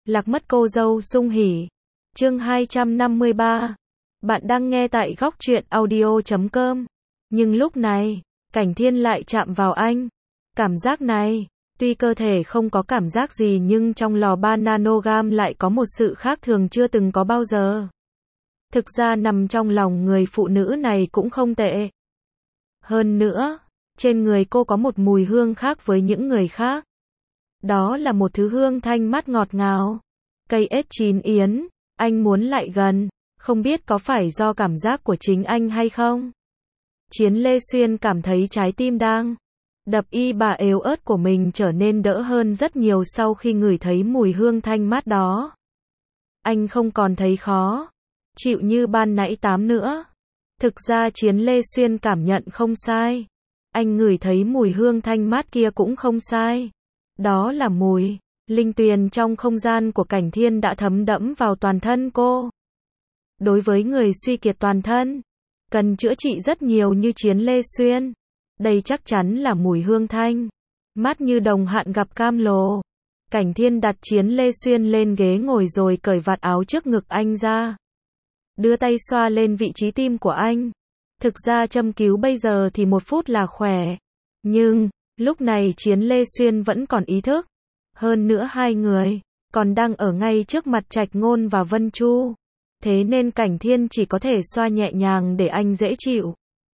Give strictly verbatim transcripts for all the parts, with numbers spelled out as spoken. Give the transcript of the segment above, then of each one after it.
Lạc mất cô dâu sung hỉ. Chương hai trăm năm mươi ba. Bạn đang nghe tại góc truyện audio chấm com. Nhưng lúc này, Cảnh Thiên lại chạm vào anh. Cảm giác này, tuy cơ thể không có cảm giác gì nhưng trong lò ba nanogram lại có một sự khác thường chưa từng có bao giờ. Thực ra nằm trong lòng người phụ nữ này cũng không tệ. Hơn nữa, trên người cô có một mùi hương khác với những người khác. Đó là một thứ hương thanh mát ngọt ngào. Cây ếch chín yến, anh muốn lại gần, không biết có phải do cảm giác của chính anh hay không? Chiến Lê Xuyên cảm thấy trái tim đang đập y bà yếu ớt của mình trở nên đỡ hơn rất nhiều sau khi ngửi thấy mùi hương thanh mát đó. Anh không còn thấy khó chịu như ban nãy tám nữa. Thực ra Chiến Lê Xuyên cảm nhận không sai. Anh ngửi thấy mùi hương thanh mát kia cũng không sai. Đó là mùi linh tuyền trong không gian của Cảnh Thiên đã thấm đẫm vào toàn thân cô. Đối với người suy kiệt toàn thân, cần chữa trị rất nhiều như Chiến Lê Xuyên, đây chắc chắn là mùi hương thanh mát như đồng hạn gặp cam lồ. Cảnh Thiên đặt Chiến Lê Xuyên lên ghế ngồi rồi cởi vạt áo trước ngực anh ra, đưa tay xoa lên vị trí tim của anh. Thực ra châm cứu bây giờ thì một phút là khỏe, nhưng lúc này Chiến Lê Xuyên vẫn còn ý thức. Hơn nữa hai người còn đang ở ngay trước mặt Trạch Ngôn và Vân Chu. Thế nên Cảnh Thiên chỉ có thể xoa nhẹ nhàng để anh dễ chịu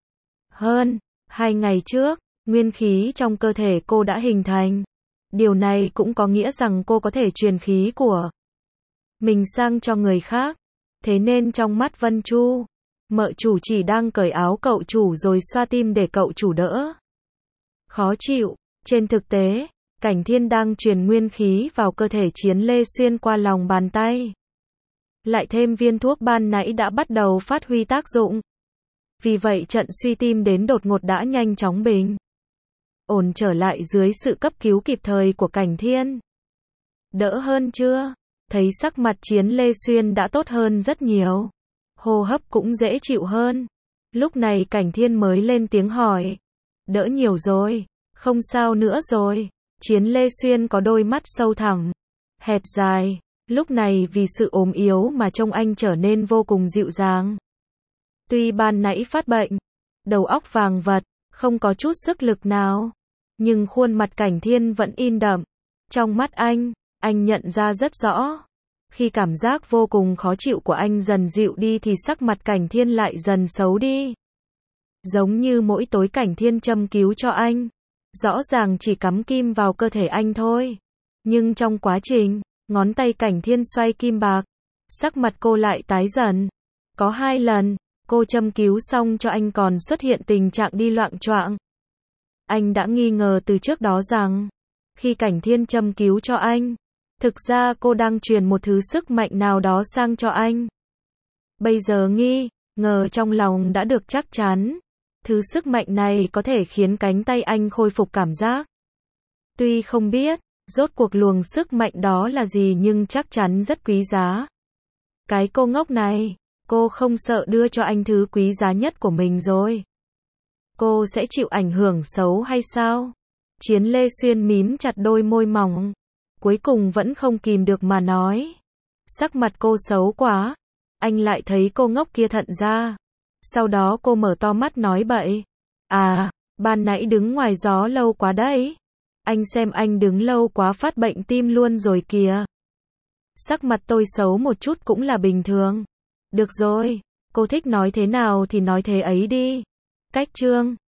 hơn. Hai ngày trước, nguyên khí trong cơ thể cô đã hình thành. Điều này cũng có nghĩa rằng cô có thể truyền khí của mình sang cho người khác. Thế nên trong mắt Vân Chu, mợ chủ chỉ đang cởi áo cậu chủ rồi xoa tim để cậu chủ đỡ khó chịu. Trên thực tế, Cảnh Thiên đang truyền nguyên khí vào cơ thể Chiến Lê Xuyên qua lòng bàn tay. Lại thêm viên thuốc ban nãy đã bắt đầu phát huy tác dụng. Vì vậy trận suy tim đến đột ngột đã nhanh chóng bình ổn trở lại dưới sự cấp cứu kịp thời của Cảnh Thiên. Đỡ hơn chưa? Thấy sắc mặt Chiến Lê Xuyên đã tốt hơn rất nhiều. Hô hấp cũng dễ chịu hơn. Lúc này Cảnh Thiên mới lên tiếng hỏi. Đỡ nhiều rồi, không sao nữa rồi. Chiến Lê Xuyên có đôi mắt sâu thẳm, hẹp dài. Lúc này vì sự ốm yếu mà trông anh trở nên vô cùng dịu dàng. Tuy ban nãy phát bệnh, đầu óc vàng vật, không có chút sức lực nào, nhưng khuôn mặt Cảnh Thiên vẫn in đậm. Trong mắt anh, anh nhận ra rất rõ. Khi cảm giác vô cùng khó chịu của anh dần dịu đi thì sắc mặt Cảnh Thiên lại dần xấu đi. Giống như mỗi tối Cảnh Thiên châm cứu cho anh, rõ ràng chỉ cắm kim vào cơ thể anh thôi. Nhưng trong quá trình, ngón tay Cảnh Thiên xoay kim bạc, sắc mặt cô lại tái dần. Có hai lần, cô châm cứu xong cho anh còn xuất hiện tình trạng đi loạng choạng. Anh đã nghi ngờ từ trước đó rằng, khi Cảnh Thiên châm cứu cho anh, thực ra cô đang truyền một thứ sức mạnh nào đó sang cho anh. Bây giờ nghi ngờ trong lòng đã được chắc chắn. Thứ sức mạnh này có thể khiến cánh tay anh khôi phục cảm giác. Tuy không biết rốt cuộc luồng sức mạnh đó là gì nhưng chắc chắn rất quý giá. Cái cô ngốc này, cô không sợ đưa cho anh thứ quý giá nhất của mình rồi. Cô sẽ chịu ảnh hưởng xấu hay sao? Chiến Lê Xuyên mím chặt đôi môi mỏng, cuối cùng vẫn không kìm được mà nói. Sắc mặt cô xấu quá. Anh lại thấy cô ngốc kia thận ra. Sau đó cô mở to mắt nói bậy. À, ban nãy đứng ngoài gió lâu quá đấy. Anh xem anh đứng lâu quá phát bệnh tim luôn rồi kìa. Sắc mặt tôi xấu một chút cũng là bình thường. Được rồi, cô thích nói thế nào thì nói thế ấy đi. Cách chương